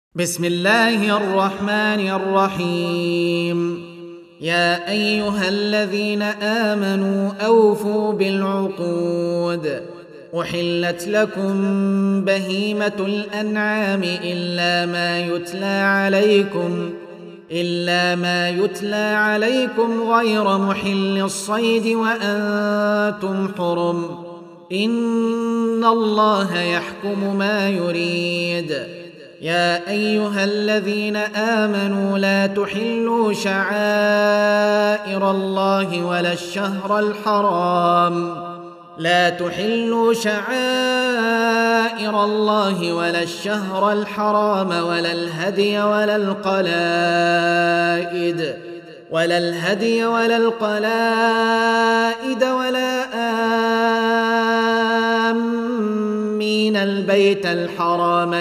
بسم الله الرحمن الرحيم. يا أيها الذين آمنوا أوفوا بالعقود. أحلت لكم بهيمة الأنعام إلا ما يتلى عليكم غير محل الصيد وأنتم حرم. إن الله يحكم ما يريد. يا أيها الذين آمنوا لا تحلوا شعائر الله ولا الشهر الحرام ولا الهدي ولا القلائد ولا آمين البيت الحرام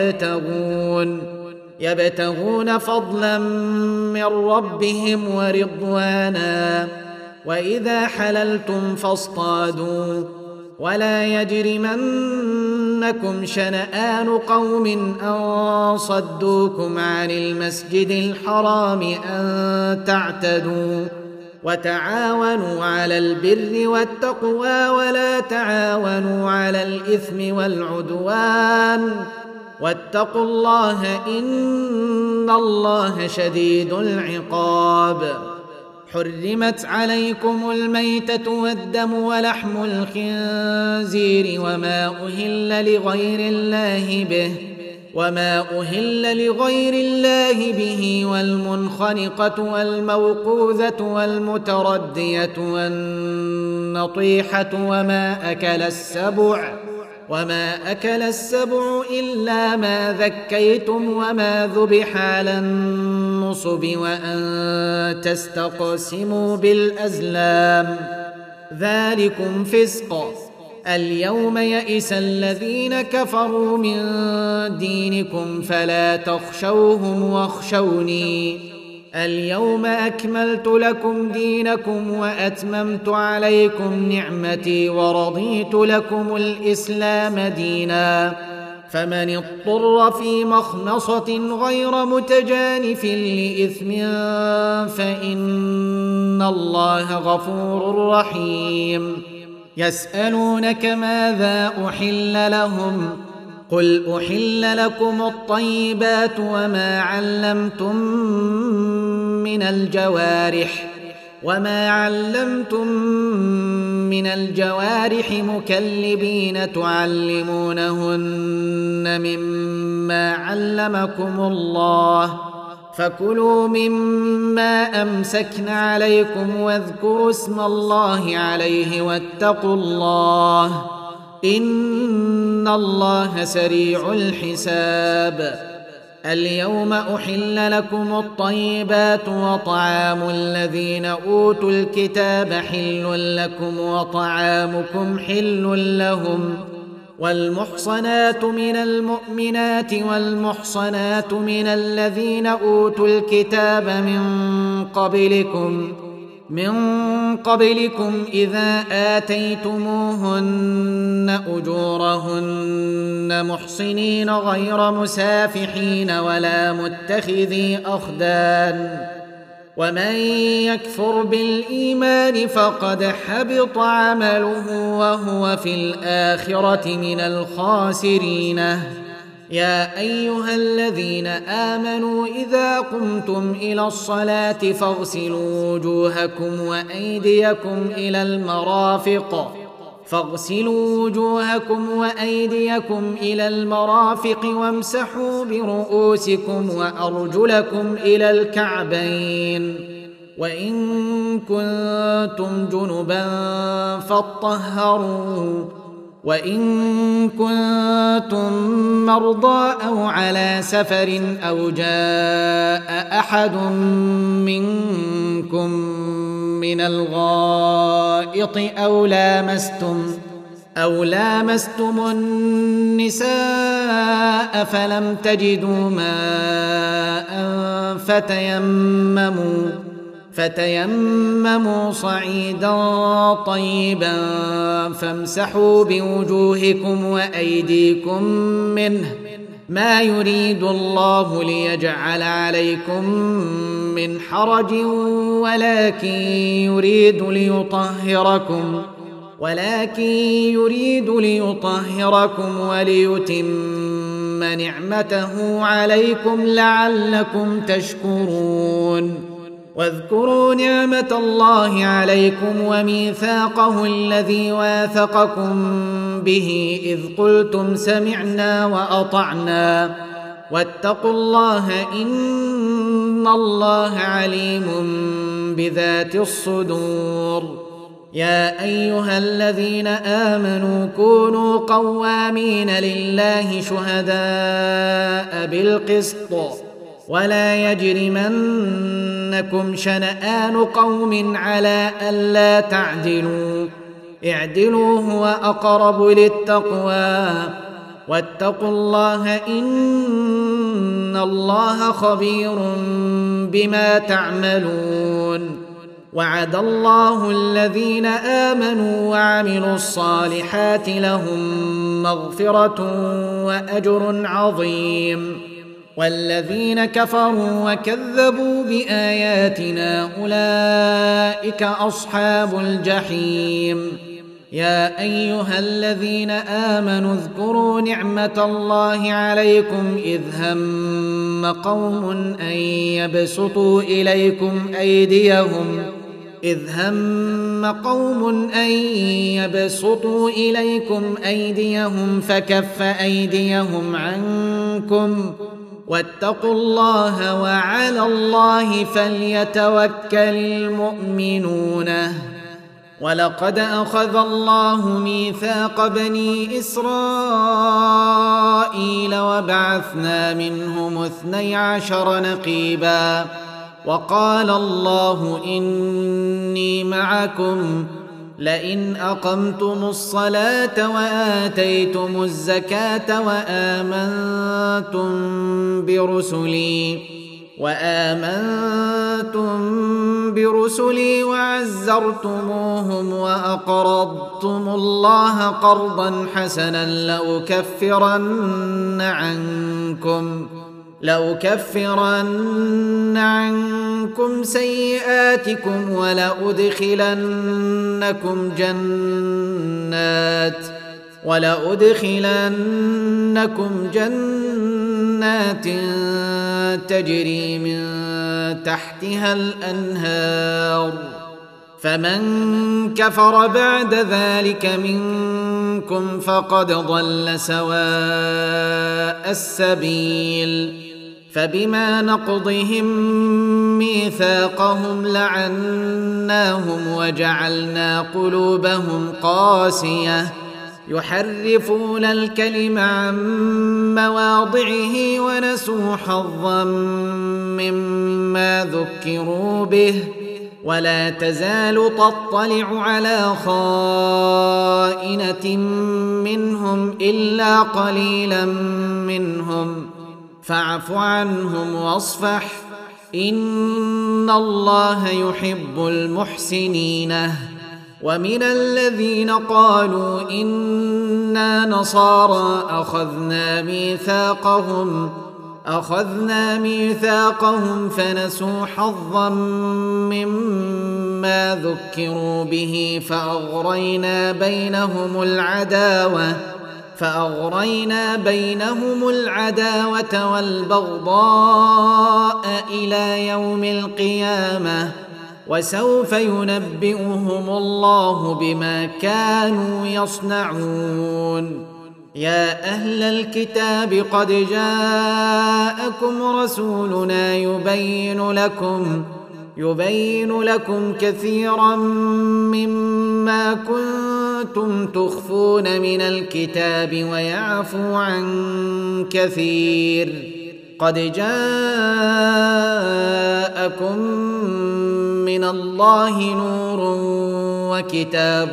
يبتغون فضلا من ربهم ورضوانا. وإذا حللتم فاصطادوا ولا يجرمنكم شنآن قوم أن صدوكم عن المسجد الحرام أن تعتدوا. وتعاونوا على البر والتقوى ولا تعاونوا على الإثم والعدوان واتقوا الله إن الله شديد العقاب. حرمت عليكم الميتة والدم ولحم الخنزير وما أهل لغير الله به والمنخنقة والموقوذة والمتردية والنطيحة وما أكل السبع إلا ما ذكيتم وما ذبح على النصب وأن تستقسموا بالأزلام ذلكم فسق. اليوم يئس الذين كفروا من دينكم فلا تخشوهم واخشوني. اليوم أكملت لكم دينكم وأتممت عليكم نعمتي ورضيت لكم الإسلام دينا. فمن اضطر في مخمصة غير متجانف لإثم فإن الله غفور رحيم. يسألونك ماذا أحل لهم قل أحل لكم الطيبات وما علمتم من الجوارح مكلبين تعلمونهن مما علمكم الله فكلوا مما أمسكن عليكم واذكروا اسم الله عليه واتقوا الله إن الله سريع الحساب. اليوم أحل لكم الطيبات وطعام الذين أوتوا الكتاب حل لكم وطعامكم حل لهم. والمحصنات من المؤمنات والمحصنات من الذين أوتوا الكتاب من قبلكم إذا آتيتموهن أجورهن محصنين غير مسافحين ولا متخذي أخدان. ومن يكفر بالإيمان فقد حبط عمله وهو في الآخرة من الخاسرين. يا أيها الذين آمنوا إذا قمتم إلى الصلاة فاغسلوا وجوهكم وأيديكم إلى المرافق وامسحوا برؤوسكم وأرجلكم إلى الكعبين. وإن كنتم جنبا فاطهروا وإن كنتم مرضى أو على سفر أو جاء أحد منكم من الغائط أو لامستم النساء فلم تجدوا ماء فتيمموا صعيدا طيبا فامسحوا بوجوهكم وأيديكم منه ما يريد الله ليجعل عليكم من حرج ولكن يريد ليطهركم وليتم نعمته عليكم لعلكم تشكرون. واذكروا نعمة الله عليكم وميثاقه الذي واثقكم به إذ قلتم سمعنا وأطعنا واتقوا الله إن الله عليم بذات الصدور. يا أيها الذين آمنوا كونوا قوامين لله شهداء بالقسط ولا يجرمنكم شنآن قوم على ألا تعدلوا اعدلوا هو أقرب للتقوى واتقوا الله إن الله خبير بما تعملون. وعد الله الذين آمنوا وعملوا الصالحات لهم مغفرة وأجر عظيم والذين كفروا وكذبوا بآياتنا أولئك أصحاب الجحيم. يا أيها الذين آمنوا اذكروا نعمة الله عليكم إذ هم قوم أن يبسطوا إليكم أيديهم فكف أيديهم عنكم واتقوا الله وعلى الله فليتوكل المؤمنون. ولقد أخذ الله ميثاق بني إسرائيل وبعثنا منهم 12 نقيبا وقال الله إني معكم لئن أقمتم الصلاة وآتيتم الزكاة وآمنتم برسلي وعزرتموهم وأقرضتم الله قرضا حسنا لأكفرن عنكم سيئاتكم ولأدخلنكم جنات تجري من تحتها الأنهار. فمن كفر بعد ذلك منكم فقد ضل سواء السبيل. فبما نقضهم ميثاقهم لعناهم وجعلنا قلوبهم قاسية يحرفون الكلم عن مواضعه ونسوا حظا مما ذكروا به ولا تزال تطلع على خائنة منهم إلا قليلا منهم فاعف عنهم واصفح إن الله يحب المحسنين. ومن الذين قالوا إنا نصارى أخذنا ميثاقهم فنسوا حظا مما ذكروا به فأغرينا بينهم العداوة والبغضاء إلى يوم القيامة وسوف ينبئهم الله بما كانوا يصنعون. يا أهل الكتاب قد جاءكم رسولنا يبين لكم كثيرا مما كنتم تخفون من الكتاب ويعفو عن كثير. قد جاءكم من الله نور وكتاب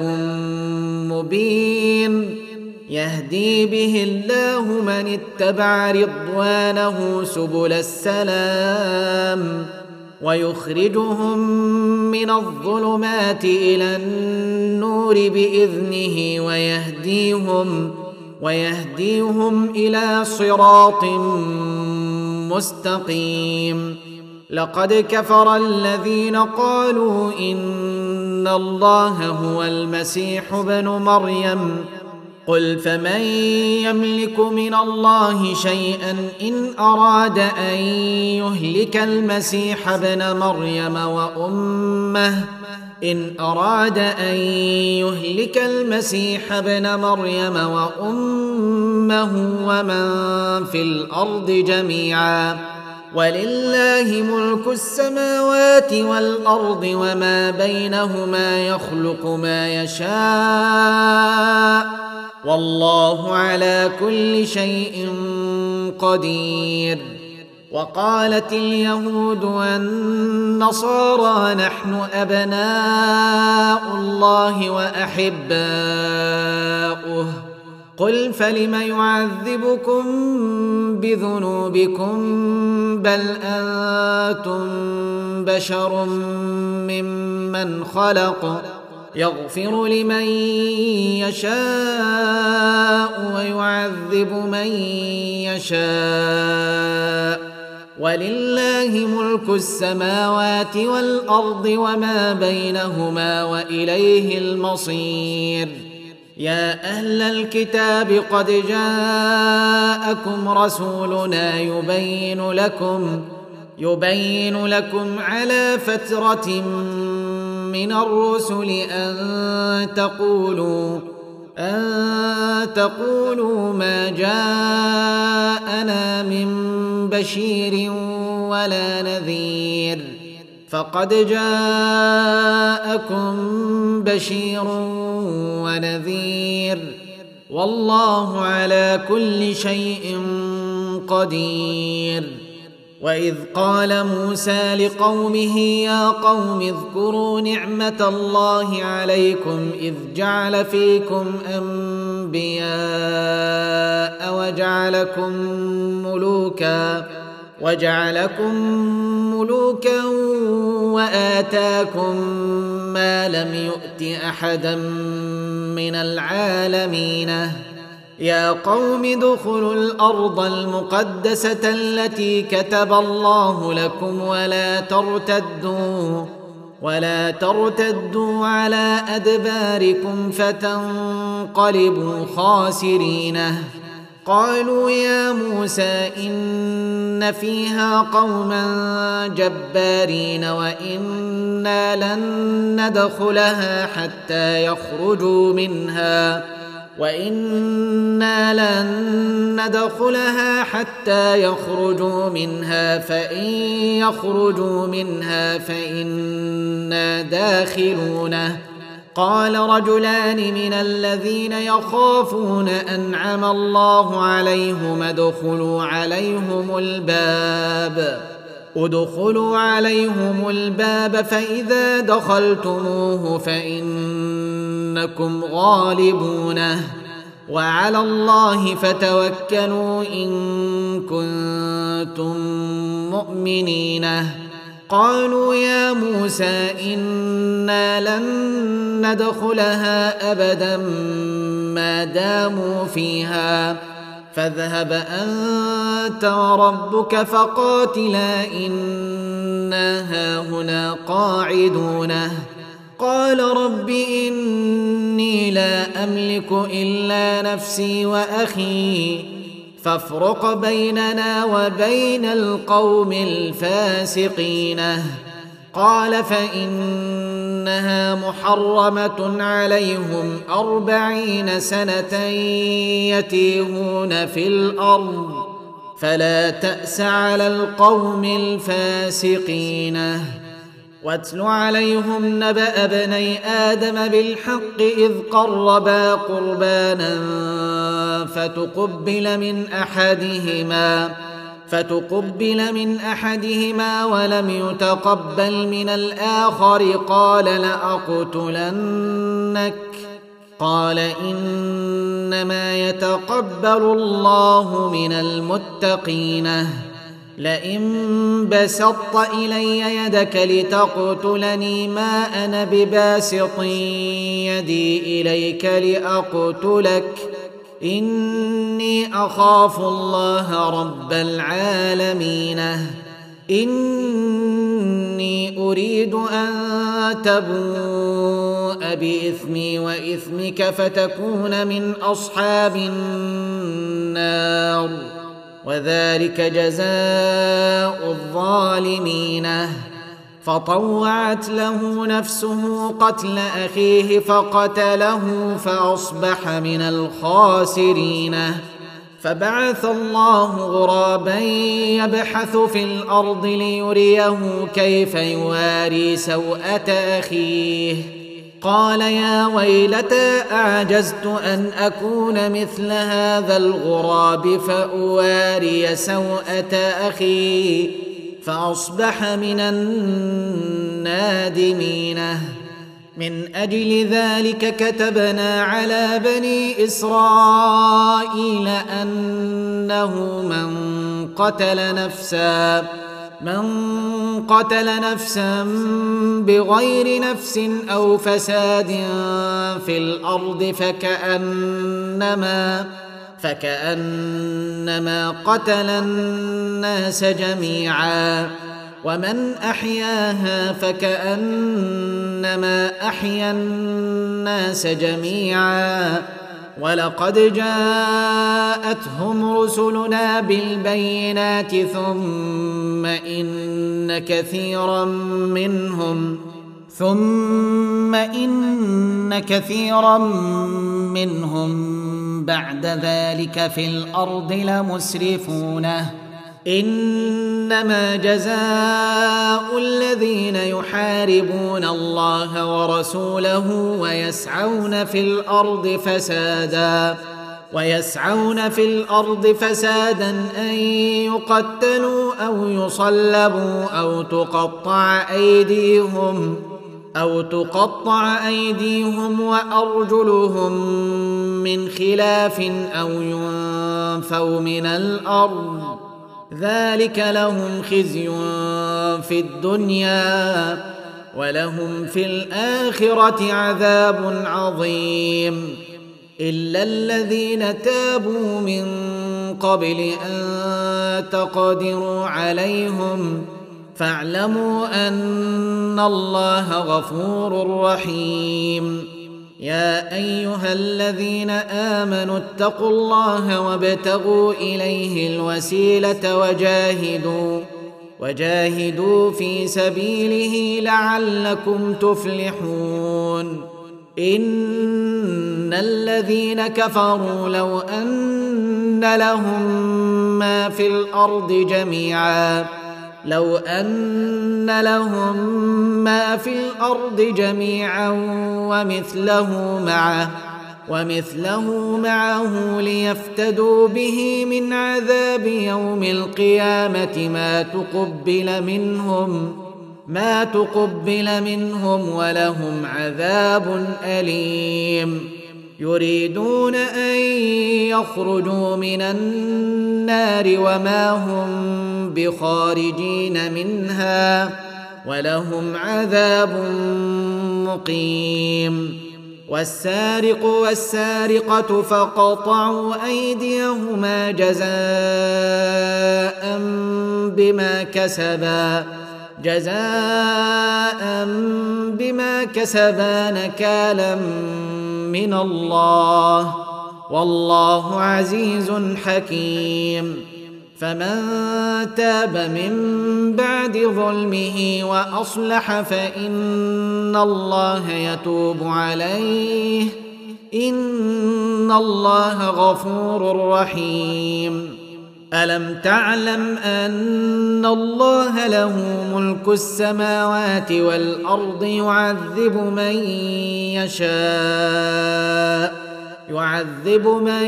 مبين يهدي به الله من اتبع رضوانه سبل السلام ويخرجهم من الظلمات إلى النور بإذنه ويهديهم إلى صراط مستقيم. لقد كفر الذين قالوا إن الله هو المسيح ابن مريم. قل فمن يملك من الله شيئا إن أراد أن يهلك المسيح ابن مريم وأمه ومن في الأرض جميعا. ولله ملك السماوات والأرض وما بينهما يخلق ما يشاء والله على كل شيء قدير. وقالت اليهود والنصارى نحن أبناء الله وأحباؤه. قل فلم يعذبكم بذنوبكم بل أنتم بشر ممن خلق يغفر لمن يشاء ويعذب من يشاء ولله ملك السماوات والأرض وما بينهما وإليه المصير. يا أهل الكتاب قد جاءكم رسولنا يبين لكم على فترة من الرسل أن تقولوا ما جاءنا من بشير ولا نذير. فقد جاءكم بشير ونذير والله على كل شيء قدير. وإذ قال موسى لقومه يا قوم اذكروا نعمة الله عليكم إذ جعل فيكم أنبياء وجعلكم ملوكا وآتاكم ما لم يؤت أحدا من العالمين. يا قوم ادخلوا الأرض المقدسة التي كتب الله لكم ولا ترتدوا على أدباركم فتنقلبوا خاسرين. قالوا يا موسى إن فيها قوما جبارين وإنا لن ندخلها حتى يخرجوا منها فإن يخرجوا منها فإنا داخلونه. قال رجلان من الذين يخافون أنعم الله عليهم ادخلوا عليهم الباب فإذا دخلتموه فإنكم غالبونه وعلى الله فتوكلوا إن كنتم مؤمنين. قالوا يا موسى إنا لن ندخلها أبدا ما داموا فيها فاذهب أنت وربك فقاتلا إنا هاهنا قاعدون. قال رب إني لا أملك إلا نفسي وأخي فافرق بيننا وبين القوم الفاسقين. قال فإنها محرمة عليهم 40 سنة يتيهون في الأرض فلا تأس على القوم الفاسقين. واتل عليهم نبأ ابني آدم بالحق إذ قربا قربانا فتقبل من أحدهما ولم يتقبل من الآخر قال لأقتلنك. قال إنما يتقبل الله من المتقين. لئن بسطت إلي يدك لتقتلني ما أنا بباسط يدي إليك لأقتلك إني أخاف الله رب العالمين إني أريد أن تبوء بإثمي وإثمك فتكون من أصحاب النار وذلك جزاء الظالمين فطوعت له نفسه قتل أخيه فقتله فأصبح من الخاسرين فبعث الله غرابا يبحث في الأرض ليريه كيف يواري سوءة أخيه قال يا ويلتى أعجزت أن أكون مثل هذا الغراب فأواري سوءة أخي فأصبح من النادمين من أجل ذلك كتبنا على بني إسرائيل أنه من قتل نفسا بغير نفس أو فساد في الأرض فكأنما قتل الناس جميعا ومن أحياها فكأنما أحيا الناس جميعا ولقد جاءتهم رسلنا بالبينات ثم إن كثيرا منهم بعد ذلك في الأرض لمسرفون إنما جزاء الذين يحاربون الله ورسوله ويسعون في الأرض فسادا أن يقتلوا أو يصلبوا أو تقطع أيديهم وأرجلهم من خلاف أو ينفوا من الأرض ذلك لهم خزي في الدنيا ولهم في الآخرة عذاب عظيم إلا الذين تابوا من قبل أن تقدروا عليهم فاعلموا أن الله غفور رحيم يا أيها الذين آمنوا اتقوا الله وابتغوا إليه الوسيلة وجاهدوا في سبيله لعلكم تفلحون إن الذين كفروا لو أن لهم ما في الأرض جميعا ومثله معه ليفتدوا به من عذاب يوم القيامة ما تقبل منهم ولهم عذاب أليم يريدون أن يخرجوا من النار وما هم بخارجين منها ولهم عذاب مقيم والسارق والسارقة فقطعوا أيديهما جزاء بما كسبا نكالا من الله والله عزيز حكيم فمن تاب من بعد ظلمه وأصلح فإن الله يتوب عليه إن الله غفور رحيم ألم تعلم أن الله له ملك السماوات والأرض يعذب من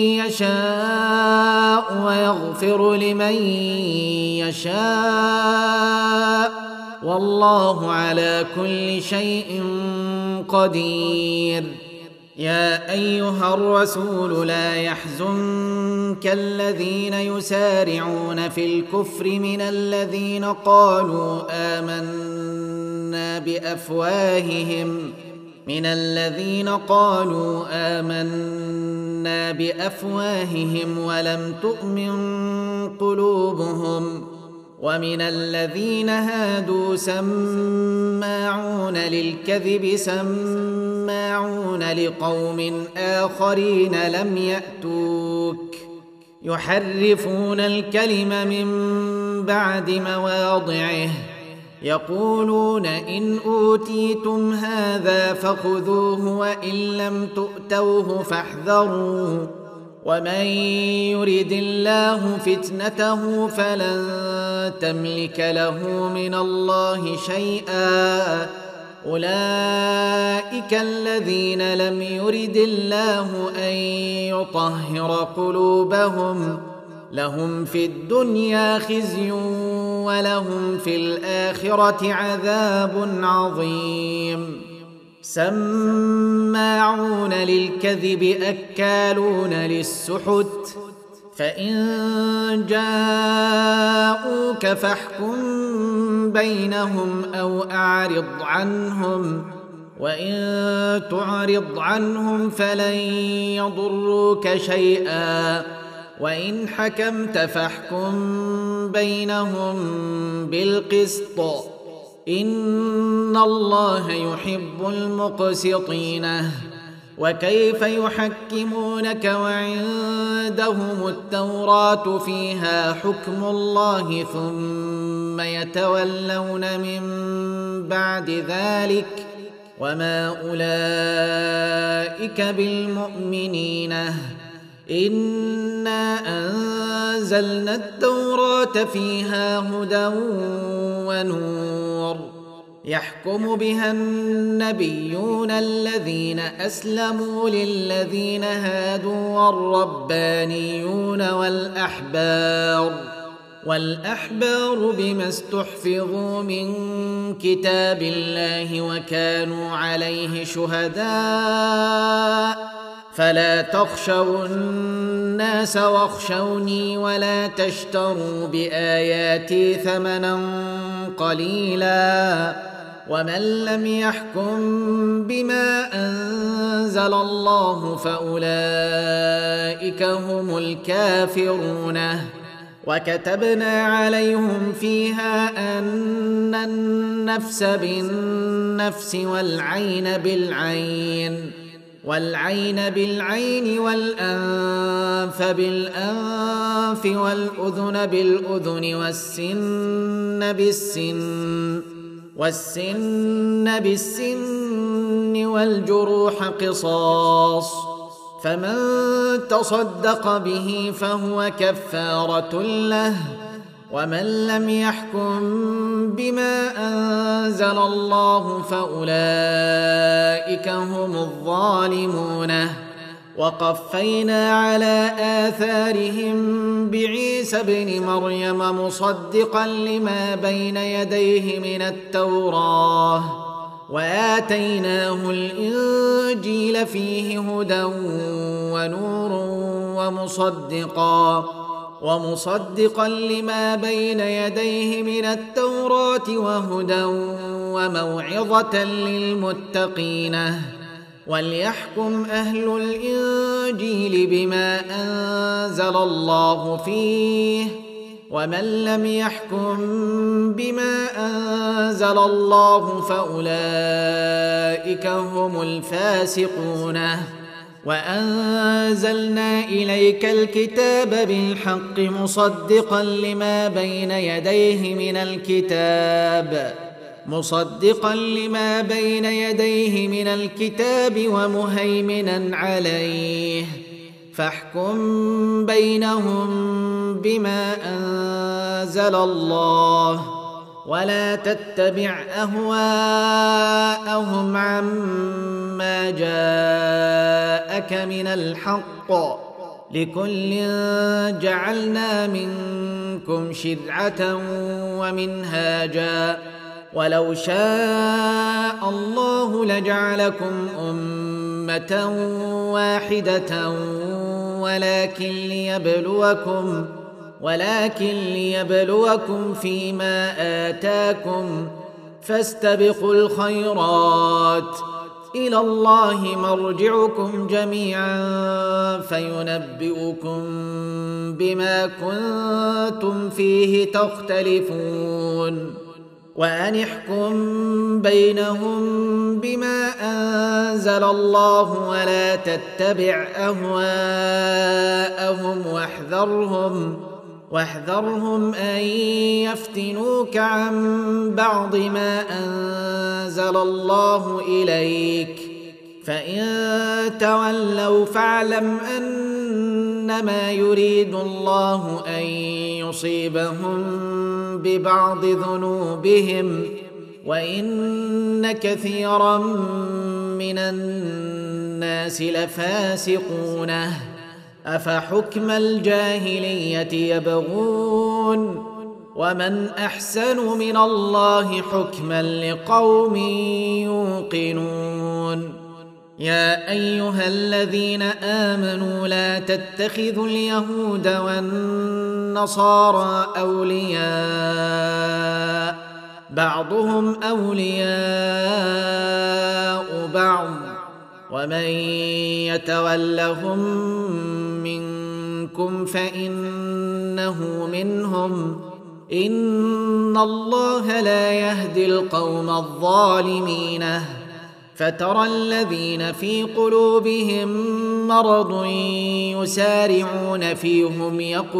يشاء ويغفر لمن يشاء والله على كل شيء قدير يا أيها الرسول لا يحزنك الذين يسارعون في الكفر من الذين قالوا آمنا آمنا بأفواههم ولم تؤمن قلوبهم ومن الذين هادوا سماعون للكذب سماعون لقوم آخرين لم يأتوك يحرفون الكلم من بعد مواضعه يقولون إن أوتيتم هذا فخذوه وإن لم تؤتوه فاحذروا ومن يرد الله فتنته فلن تملك له من الله شيئا أولئك الذين لم يرد الله أن يطهر قلوبهم لهم في الدنيا خزي ولهم في الآخرة عذاب عظيم سماعون للكذب أكالون للسحت فإن جاءوك فاحكم بينهم أو أعرض عنهم وإن تعرض عنهم فلن يضروك شيئا وإن حكمت فاحكم بينهم بالقسط إن الله يحب المقسطين وكيف يحكمونك وعندهم التوراة فيها حكم الله ثم يتولون من بعد ذلك وما أولئك بالمؤمنين إنا أنزلنا التوراة فيها هدى ونور يحكم بها النبيون الذين أسلموا للذين هادوا والربانيون والأحبار بما استحفظوا من كتاب الله وكانوا عليه شهداء فلا تخشوا الناس واخشوني ولا تشتروا بآياتي ثمنا قليلا ومن لم يحكم بما أنزل الله فأولئك هم الكافرون وكتبنا عليهم فيها أن النفس بالنفس والعين بالعين والأنف بالأنف والأذن بالأذن والسن بالسن والجروح قصاص فمن تصدق به فهو كفارة له ومن لم يحكم بما أنزل الله فأولئك هم الظالمون وقفينا على آثارهم بعيسى ابن مريم مصدقا لما بين يديه من التوراة وآتيناه الإنجيل فيه هدى ونور ومصدقا لما بين يديه من التوراة وهدى وموعظة للمتقين وليحكم أهل الإنجيل بما أنزل الله فيه ومن لم يحكم بما أنزل الله فأولئك هم الفاسقون وأنزلنا إليك الكتاب بالحق مصدقا لما بين يديه من الكتاب ومهيمنا عليه فاحكم بينهم بما أنزل الله ولا تتبع أهواءهم عما جاءك من الحق لكل جعلنا منكم شرعة ومنهاجا ولو شاء الله لجعلكم أمة واحدة ولكن ليبلوكم فيما آتاكم فاستبقوا الخيرات إلى الله مرجعكم جميعا فينبئكم بما كنتم فيه تختلفون وأن احكم بينهم بما أنزل الله ولا تتبع أهواءهم واحذرهم أن يفتنوك عن بعض ما أنزل الله إليك فإن تولوا فاعلم أنما يريد الله أن يصيبهم ببعض ذنوبهم وإن كثيرا من الناس لفاسقون أفحكم الجاهلية يبغون ومن أحسن من الله حكما لقوم يوقنون يا أيها الذين آمنوا لا تتخذوا اليهود والنصارى أولياء بعضهم أولياء بعض ومن يتولهم منكم فإنه منهم إن الله لا يهدي القوم الظالمين فترى الذين في قلوبهم مرض يسارعون فيهم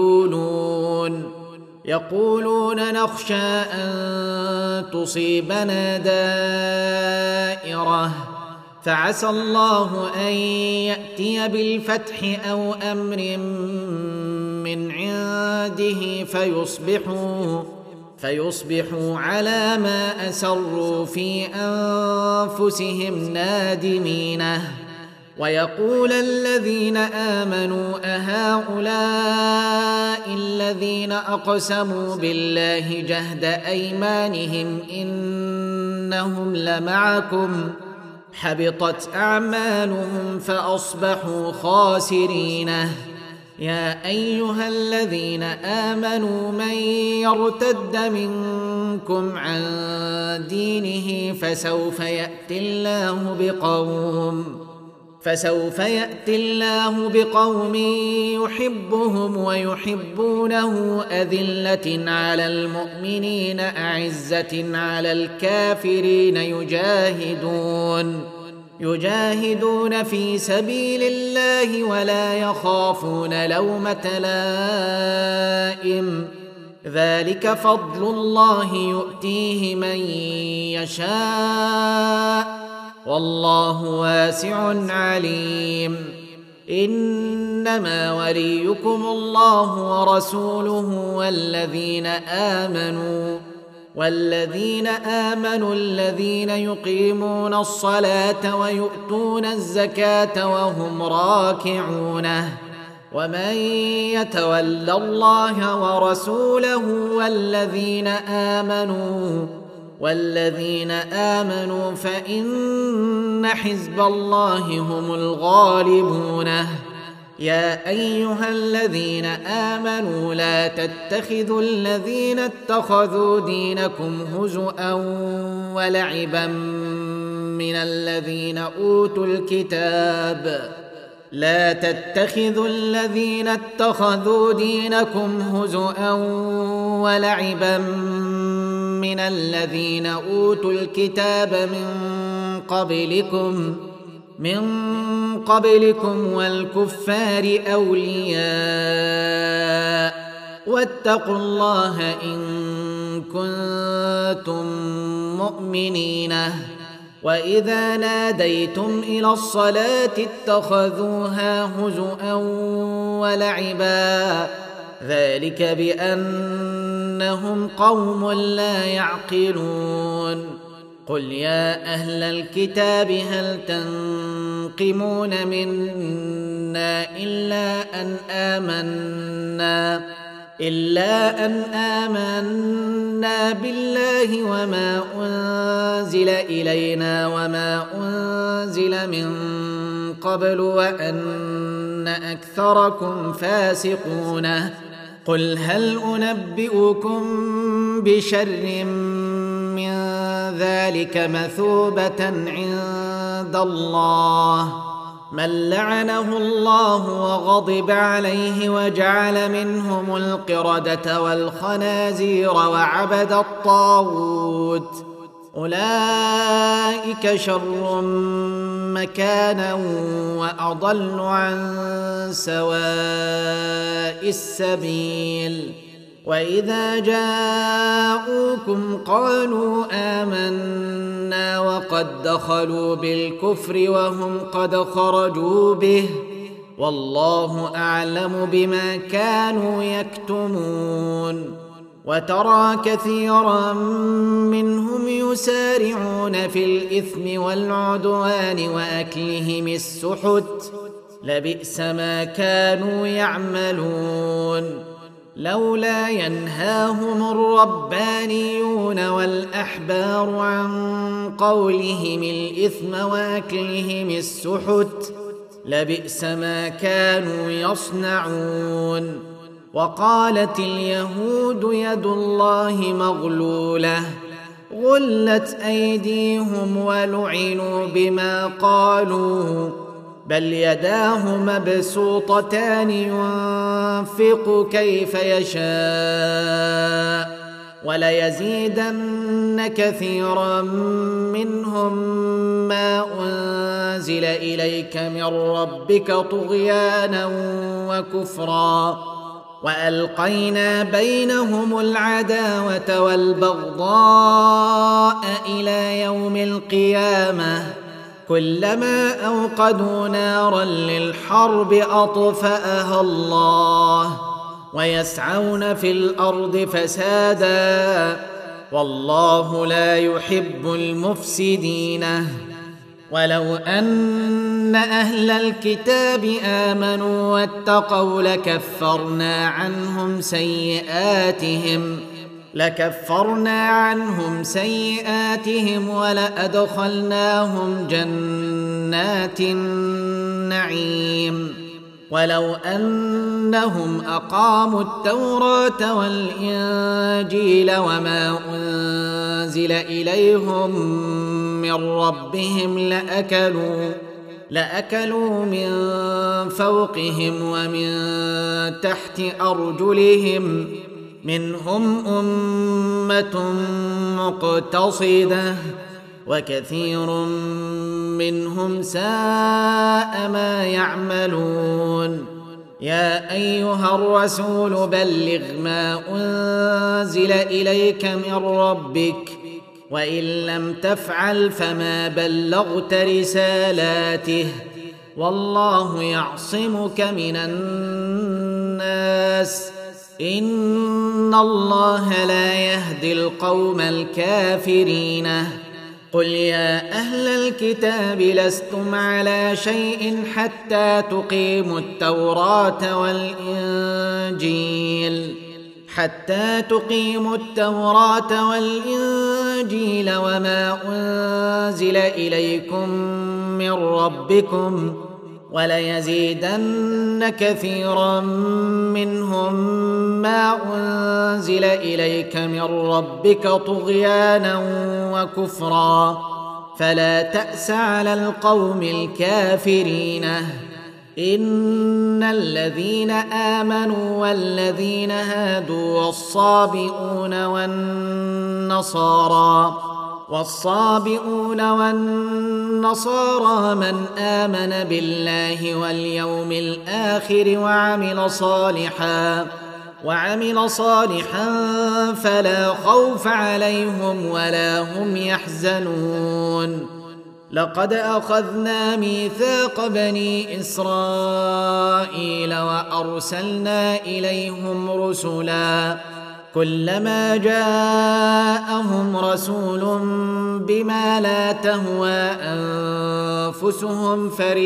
يقولون نخشى أن تصيبنا دائرة فعسى الله أن يأتي بالفتح أو أمر من عنده فيصبحوا على ما أسروا في أنفسهم نادمين ويقول الذين آمنوا أهؤلاء الذين أقسموا بالله جهد أيمانهم إنهم لمعكم حبطت أعمالهم فأصبحوا خاسرين يا أيها الذين آمنوا من يرتد منكم عن دينه فسوف يأتي الله بقوم يحبهم ويحبونه أذلة على المؤمنين أعزة على الكافرين يجاهدون في سبيل الله ولا يخافون لومة لائم ذلك فضل الله يؤتيه من يشاء والله واسع عليم إنما وليكم الله ورسوله والذين آمنوا الذين يقيمون الصلاة ويؤتون الزكاة وهم راكعون ومن يتول الله ورسوله والذين آمنوا فإن حزب الله هم الغالبون يا أيها الذين آمنوا لا تتخذوا الذين اتخذوا دينكم هزؤا ولعبا من الذين أوتوا الكتاب من قبلكم والكفار أولياء واتقوا الله إن كنتم مؤمنين وإذا ناديتم إلى الصلاة اتخذوها هزؤا ولعبا ذلك بأنهم قوم لا يعقلون قل يا أهل الكتاب هل تنقمون منا إلا أن آمنا بالله وما أنزل إلينا وما أنزل من قبل وأن أكثركم فاسقون قل هل أنبئكم بشر من ذلك مثوبة عند الله من لعنه الله وغضب عليه وجعل منهم القردة والخنازير وعبد الطاغوت أولئك شر مكانا وأضل عن سواء السبيل وإذا جاءوكم قالوا آمنا وقد دخلوا بالكفر وهم قد خرجوا به والله أعلم بما كانوا يكتمون وترى كثيرا منهم يسارعون في الإثم والعدوان وأكلهم السحت لبئس ما كانوا يعملون لولا ينهاهم الربانيون والأحبار عن قولهم الإثم وأكلهم السحت لبئس ما كانوا يصنعون وقالت اليهود يد الله مغلولة غلت أيديهم ولعنوا بما قالوا بل يداه مبسوطتان ينفق كيف يشاء وليزيدن كثيرا منهم ما أنزل إليك من ربك طغيانا وكفرا وألقينا بينهم العداوة والبغضاء إلى يوم القيامة كلما أوقدوا نارا للحرب أطفأها الله ويسعون في الأرض فسادا والله لا يحب المفسدين ولو أن أهل الكتاب آمنوا واتقوا لكفرنا عنهم سيئاتهم ولأدخلناهم جنات النعيم ولو أنهم أقاموا التوراة والإنجيل وما أنزل إليهم من ربهم لأكلوا من فوقهم ومن تحت أرجلهم منهم أمة مقتصدة وكثير منهم ساء ما يعملون يا أيها الرسول بلغ ما أنزل إليك من ربك وإن لم تفعل فما بلغت رسالاته والله يعصمك من الناس إن الله لا يهدي القوم الكافرين قل يا أهل الكتاب لستم على شيء حتى تقيموا التوراة والإنجيل وما أنزل إليكم من ربكم وليزيدن كثيرا منهم ما أنزل إليك من ربك طغيانا وكفرا فلا تأس على القوم الكافرين إن الذين آمنوا والذين هادوا والصابئون والنصارى من آمن بالله واليوم الآخر وعمل صالحا فلا خوف عليهم ولا هم يحزنون لقد أخذنا ميثاق بني إسرائيل وأرسلنا إليهم رسلا كلما جاءهم رسول بما لا تهوى أنفسهم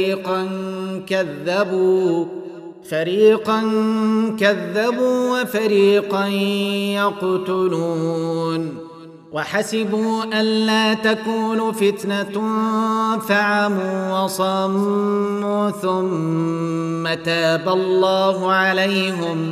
فريقا كذبوا وفريقا يقتلون وحسبوا ألا تكون فتنة فعموا وصموا ثم تاب الله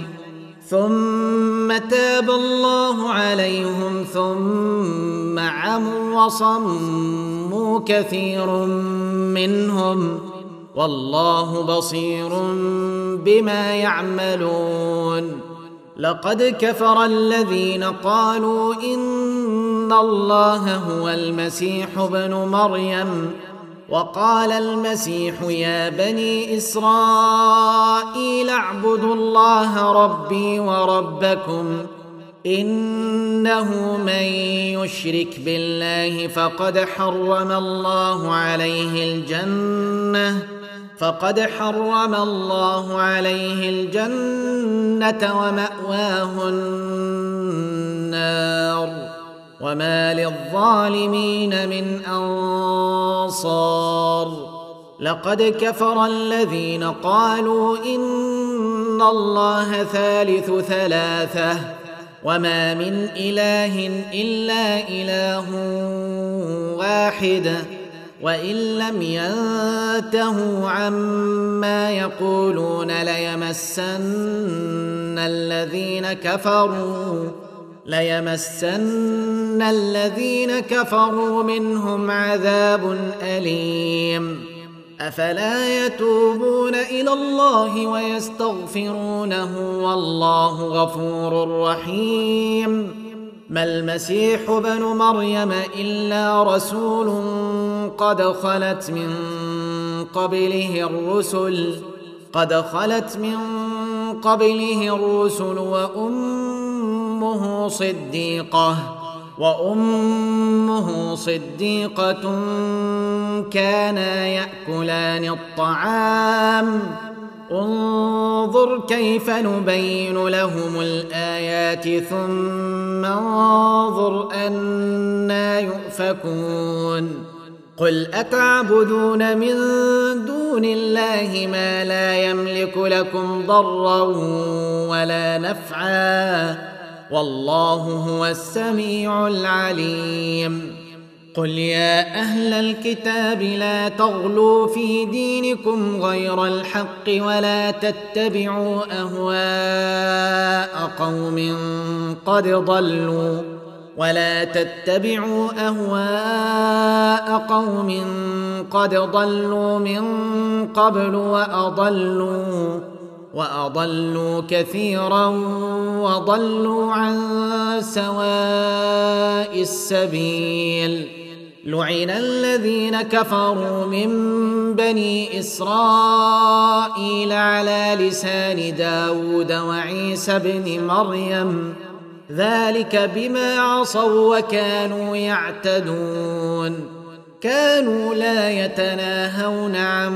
عليهم ثم عموا وصموا كثير منهم والله بصير بما يعملون. لقد كفر الذين قالوا إن الله هو المسيح ابن مريم وقال المسيح يا بني إسرائيل اعبدوا الله ربي وربكم إنه من يشرك بالله فقد حرم الله عليه الجنة ومأواه النار وما للظالمين من أنصار. لقد كفر الذين قالوا إن الله ثالث ثلاثة وما من إله إلا إله واحد وإن لم ينتهوا عما يقولون ليمسن الذين كفروا منهم عذاب أليم. أفلا يتوبون إلى الله ويستغفرونه والله غفور رحيم. ما المسيح ابن مريم إلا رسول قد خلت من قبله الرسل وأمه صديقة كانا يأكلان الطعام انظر كيف نبين لهم الآيات ثم انظر أنى يؤفكون. قل أتعبدون من دون الله ما لا يملك لكم ضرا ولا نفعا والله هو السميع العليم. قل يا أهل الكتاب لا تغلوا في دينكم غير الحق ولا تتبعوا أهواء قوم قد ضلوا من قبل وأضلوا كثيرا وضلوا عن سواء السبيل. لعن الذين كفروا من بني إسرائيل على لسان داود وعيسى بن مريم ذلك بما عصوا وكانوا يعتدون. كانوا لا يتناهون عن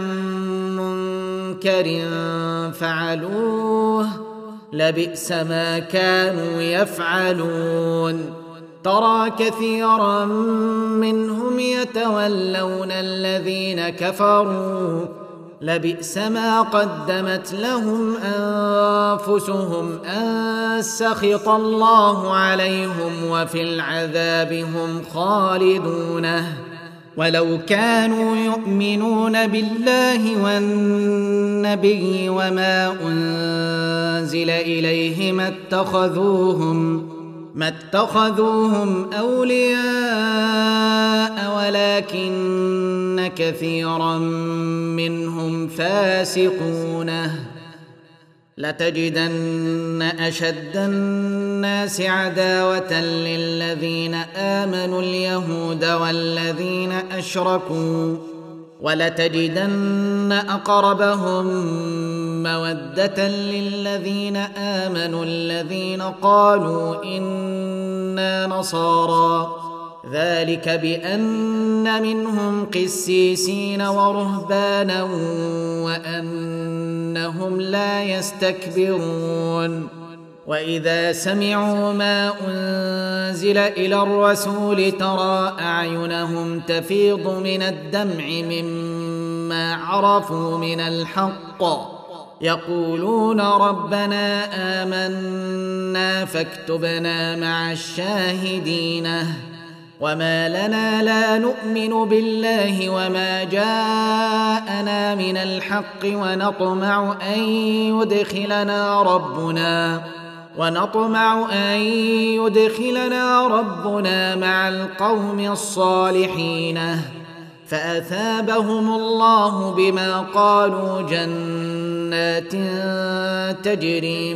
منكر فعلوه لبئس ما كانوا يفعلون. ترى كثيرا منهم يتولون الذين كفروا لبئس ما قدمت لهم أنفسهم أن سخط الله عليهم وفي العذاب هم خالدون. ولو كانوا يؤمنون بالله والنبي وما أنزل إليه ما اتخذوهم أولياء ولكن كثيرا منهم فاسقون. لتجدن أشد الناس عداوة للذين آمنوا اليهود والذين أشركوا ولتجدن أقربهم مودة للذين آمنوا الذين قالوا إنا نصارى ذلك بأن منهم قسيسين ورهبانا وأنهم لا يستكبرون. وإذا سمعوا ما أنزل إلى الرسول ترى أعينهم تفيض من الدمع مما عرفوا من الحق يقولون ربنا آمنا فاكتبنا مع الشاهدين. وما لنا لا نؤمن بالله وما جاءنا من الحق ونطمع أن ونطمع أن يدخلنا ربنا مع القوم الصالحين فأثابهم الله بما قالوا جنات تجري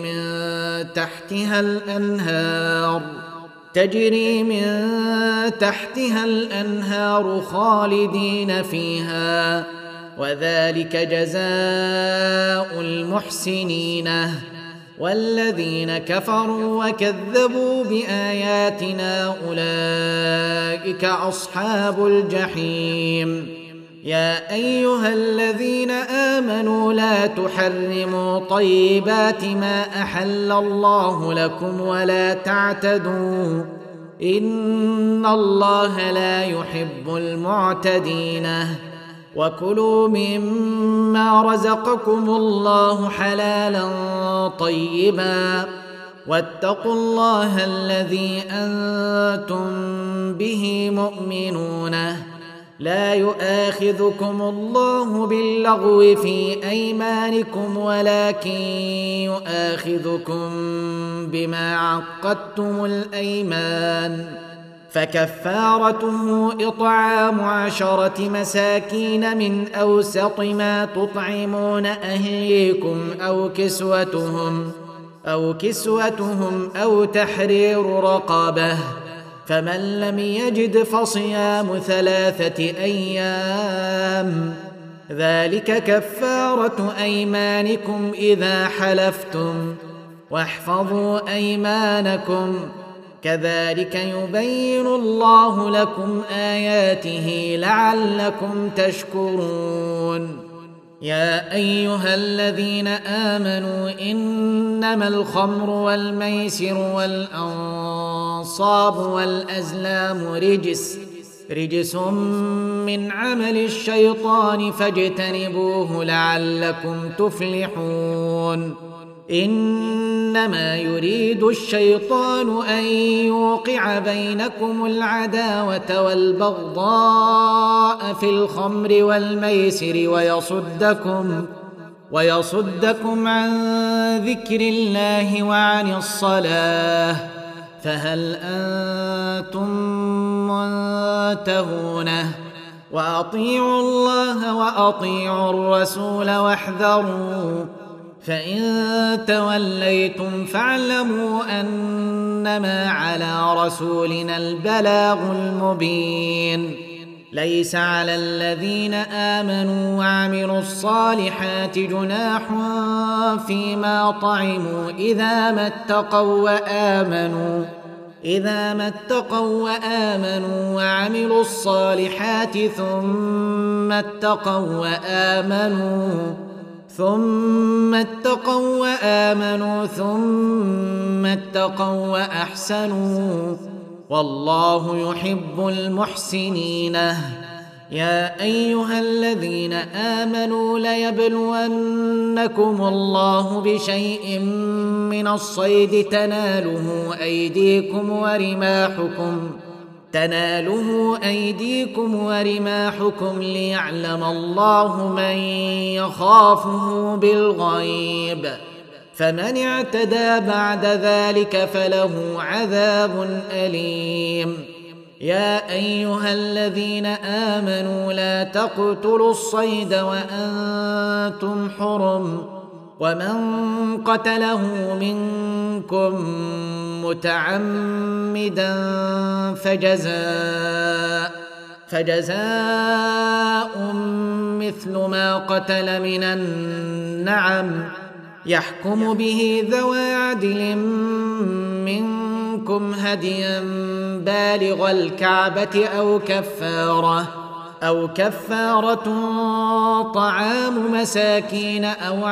من تحتها الأنهار خالدين فيها وذلك جزاء المحسنين والذين كفروا وكذبوا بآياتنا أولئك أصحاب الجحيم يا أيها الذين آمنوا لا تحرموا طيبات ما أحل الله لكم ولا تعتدوا إن الله لا يحب المعتدين وكلوا مما رزقكم الله حلالا طيبا واتقوا الله الذي أنتم به مؤمنون لا يؤاخذكم الله باللغو في أيمانكم ولكن يؤاخذكم بما عقدتم الأيمان فكفارته إطعام 10 مساكين من أوسط ما تطعمون أهليكم أو كسوتهم أو تحرير رقبة فمن لم يجد فصيام 3 أيام ذلك كفارة أيمانكم إذا حلفتم واحفظوا أيمانكم كذلك يبين الله لكم آياته لعلكم تشكرون يا أيها الذين آمنوا إنما الخمر والميسر والأنصاب والأزلام رجس من عمل الشيطان فاجتنبوه لعلكم تفلحون إنما يريد الشيطان أن يوقع بينكم العداوة والبغضاء في الخمر والميسر ويصدكم عن ذكر الله وعن الصلاة فهل أنتم منتهون وأطيعوا الله وأطيعوا الرسول واحذروا فإن توليتم فاعلموا أنما على رسولنا البلاغ المبين ليس على الذين آمنوا وعملوا الصالحات جناح فيما طعموا إذا ما اتقوا وآمنوا وعملوا الصالحات ثم اتقوا وآمنوا ثم اتقوا وأحسنوا والله يحب المحسنين يا أيها الذين آمنوا ليبلونكم الله بشيء من الصيد تناله أيديكم ورماحكم ليعلم الله من يخافه بالغيب فمن اعتدى بعد ذلك فله عذاب أليم يا أيها الذين آمنوا لا تقتلوا الصيد وأنتم حرم ومن قتله منكم متعمدا فجزاء مثل ما قتل من النعم يحكم به ذوى عدل منكم هديا بالغ الكعبة أو كفارة طعام مساكين أو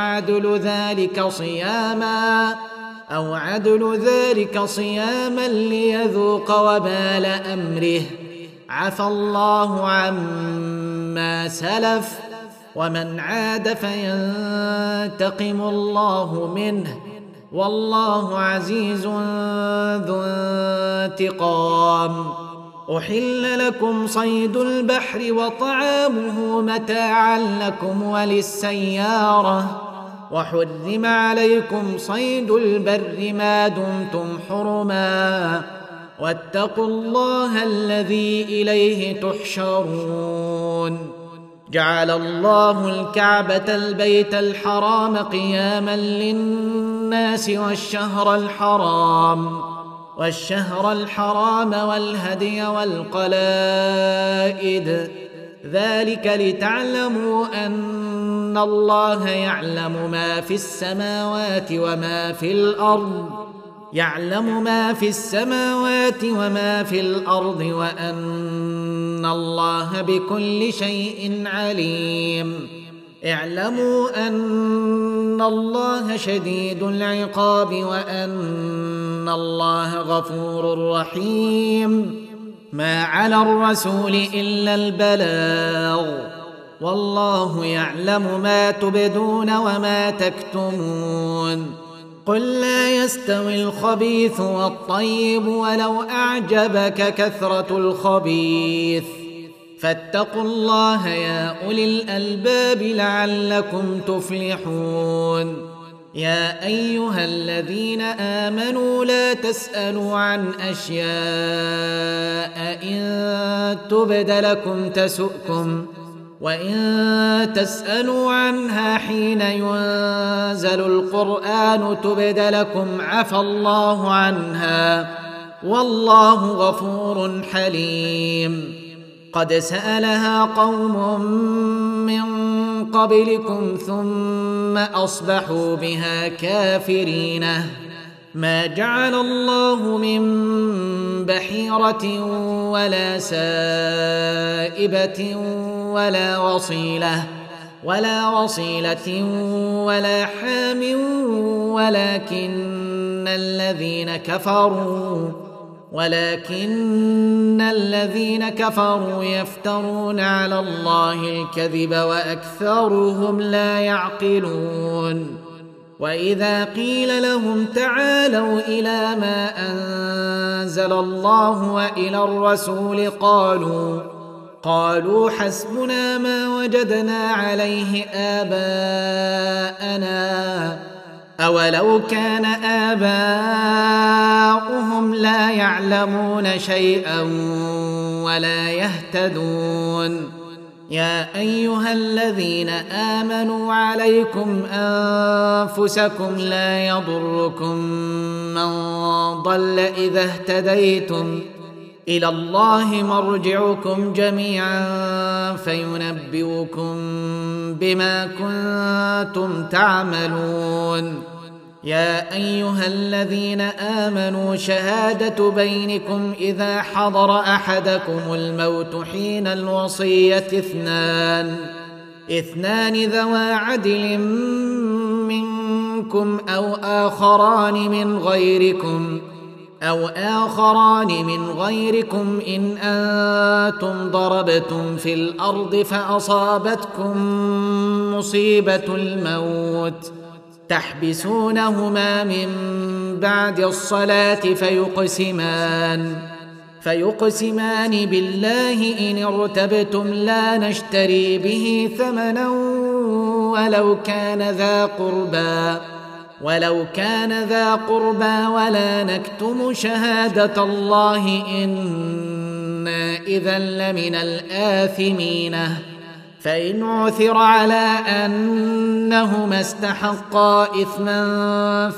عدل ذلك صياما ليذوق وبال أمره عفى الله عما سلف ومن عاد فينتقم الله منه والله عزيز ذو انتقام أحل لكم صيد البحر وطعامه متاعا لكم وللسيارة وحرم عليكم صيد البر ما دمتم حرما واتقوا الله الذي إليه تحشرون جعل الله الكعبة البيت الحرام قياما للناس والشهر الحرام والهدي والقلائد ذلك لتعلموا أن الله يعلم ما في السماوات وما في الأرض وأن الله بكل شيء عليم اعلموا أن الله شديد العقاب وأن الله غفور رحيم ما على الرسول إلا البلاغ والله يعلم ما تبدون وما تكتمون قل لا يستوي الخبيث والطيب ولو أعجبك كثرة الخبيث فاتقوا الله يا أولي الألباب لعلكم تفلحون يا أيها الذين آمنوا لا تسألوا عن أشياء إن تبد لكم تسؤكم وإن تسألوا عنها حين ينزل القرآن تبد لكم عفى الله عنها والله غفور حليم قد سألها قوم من قبلكم ثم أصبحوا بها كافرين ما جعل الله من بحيرة ولا سائبة ولا وصيلة ولا حام ولكن الذين كفروا يفترون على الله الكذب وأكثرهم لا يعقلون وإذا قيل لهم تعالوا إلى ما أنزل الله وإلى الرسول قالوا حسبنا ما وجدنا عليه آباءنا أولو كان آباؤهم لا يعلمون شيئا ولا يهتدون يا أيها الذين آمنوا عليكم أنفسكم لا يضركم من ضل إذا اهتديتم إلى الله مرجعكم جميعا فينبئكم بما كنتم تعملون يا أيها الذين آمنوا شهادة بينكم إذا حضر أحدكم الموت حين الوصية اثنان ذوى عدل منكم أو آخران من غيركم إن أنتم ضربتم في الأرض فأصابتكم مصيبة الموت تحبسونهما من بعد الصلاة فيقسمان بالله إن ارتبتم لا نشتري به ثمنا ولو كان ذا قربى ولا نكتم شهادة الله إنا إذا لمن الآثمين فإن عثر على أنهما استحقا إثما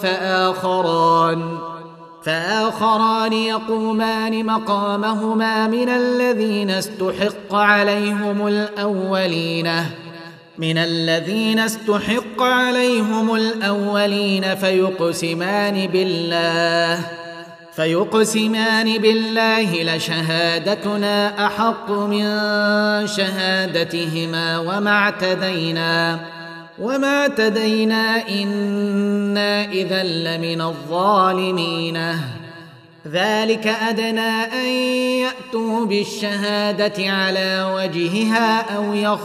فآخران يقومان مقامهما من الذين استحق عليهم الأولين فيقسمان بالله لشهادتنا أحق من شهادتهما وما اعتدينا إنا إذا لمن الظالمين ذلك أدنى أن يأتوا بالشهادة على وجهها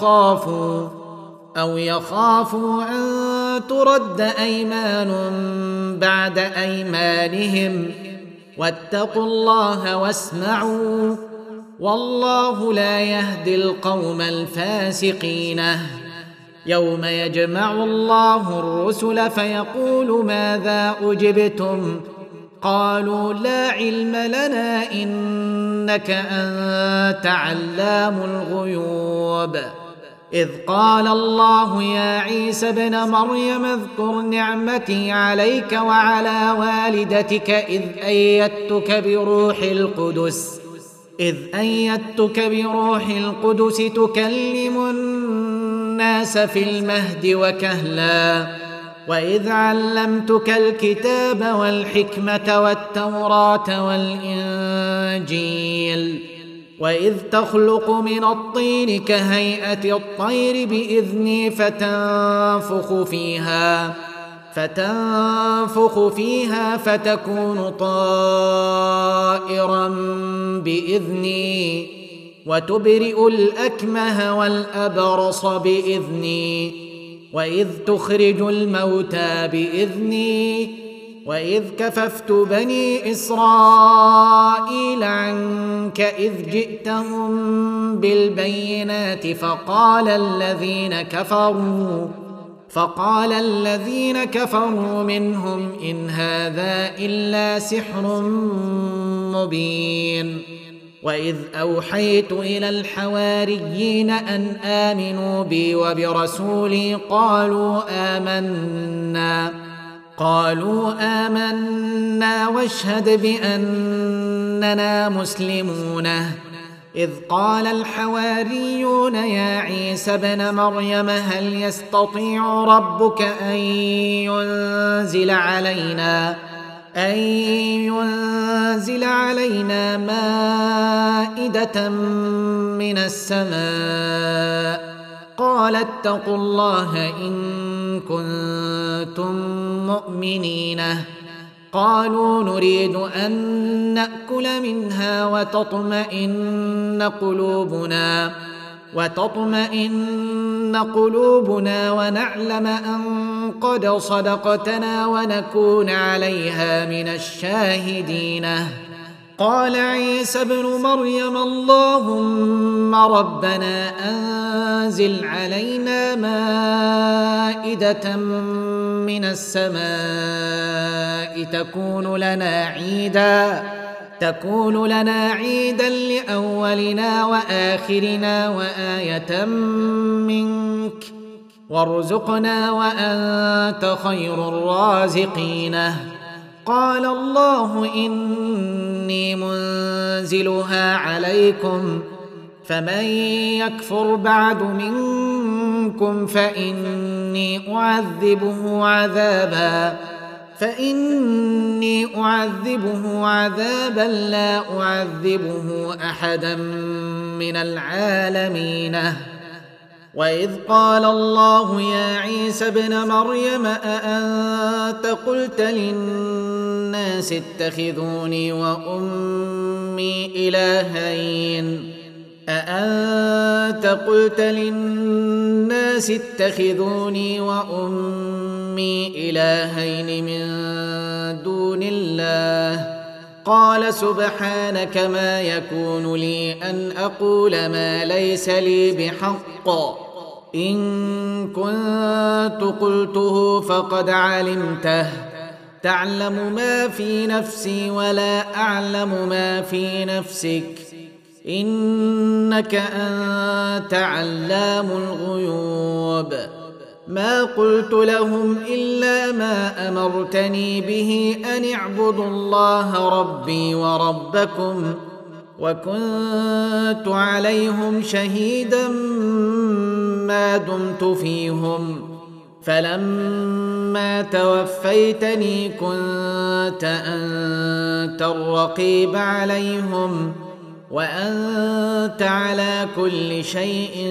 أو يخافوا أن ترد أيمان بعد أيمانهم واتقوا الله واسمعوا والله لا يهدي القوم الفاسقين يوم يجمع الله الرسل فيقول ماذا أجبتم قالوا لا علم لنا إنك أنت علام الغيوب إذ قال الله يا عيسى ابن مريم اذكر نعمتي عليك وعلى والدتك إذ أيدتك بروح القدس تكلم الناس في المهد وكهلا وإذ علمتك الكتاب والحكمة والتوراة والإنجيل وإذ تخلق من الطين كهيئة الطير بإذني فتنفخ فيها فتكون طائرا بإذني وتبرئ الأكمه والأبرص بإذني وإذ تخرج الموتى بإذني وإذ كففت بني إسرائيل عنك إذ جئتهم بالبينات فقال الذين كفروا منهم إن هذا إلا سحر مبين وإذ أوحيت إلى الحواريين أن آمنوا بي وبرسولي قالوا آمنا واشهد بأننا مسلمون إذ قال الحواريون يا عيسى ابن مريم هل يستطيع ربك أن ينزل علينا مائدة من السماء قال اتقوا الله إن كنتم مؤمنين قالوا نريد أن نأكل منها وتطمئن قلوبنا ونعلم أن قد صدقتنا ونكون عليها من الشاهدين قال عيسى ابن مريم اللهم ربنا أنزل علينا مائدة من السماء تكون لنا عيدا لأولنا وآخرنا وآية منك وارزقنا وأنت خير الرازقين قال الله إني منزلها عليكم فمن يكفر بعد منكم فإني أعذبه عذابا لا أعذبه أحدا من العالمين وإذ قال الله يا عيسى ابن مريم أأنت قلت للناس اتخذوني وأمي إلهين من دون الله قال سبحانك ما يكون لي أن أقول ما ليس لي بحق إن كنت قلته فقد علمته تعلم ما في نفسي ولا أعلم ما في نفسك إنك أنت علام الغيوب ما قلت لهم إلا ما أمرتني به أن اعبدوا الله ربي وربكم وكنت عليهم شهيدا ما دمت فيهم فلما توفيتني كنت أنت الرقيب عليهم وأنت على كل شيء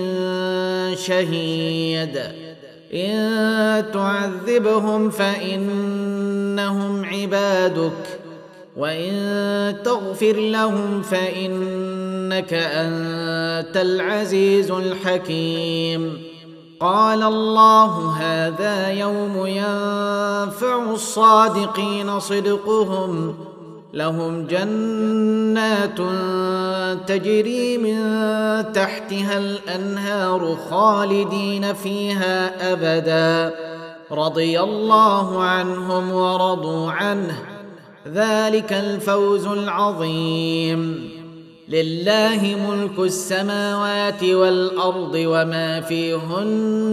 شهيد إن تعذبهم فإنهم عبادك وإن تغفر لهم فإنك أنت العزيز الحكيم قال الله هذا يوم ينفع الصادقين صدقهم لهم جنات تجري من تحتها الأنهار خالدين فيها أبدا رضي الله عنهم ورضوا عنه ذلك الفوز العظيم. لله ملك السماوات والأرض وما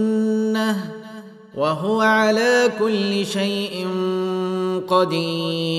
فيهن وهو على كل شيء قدير.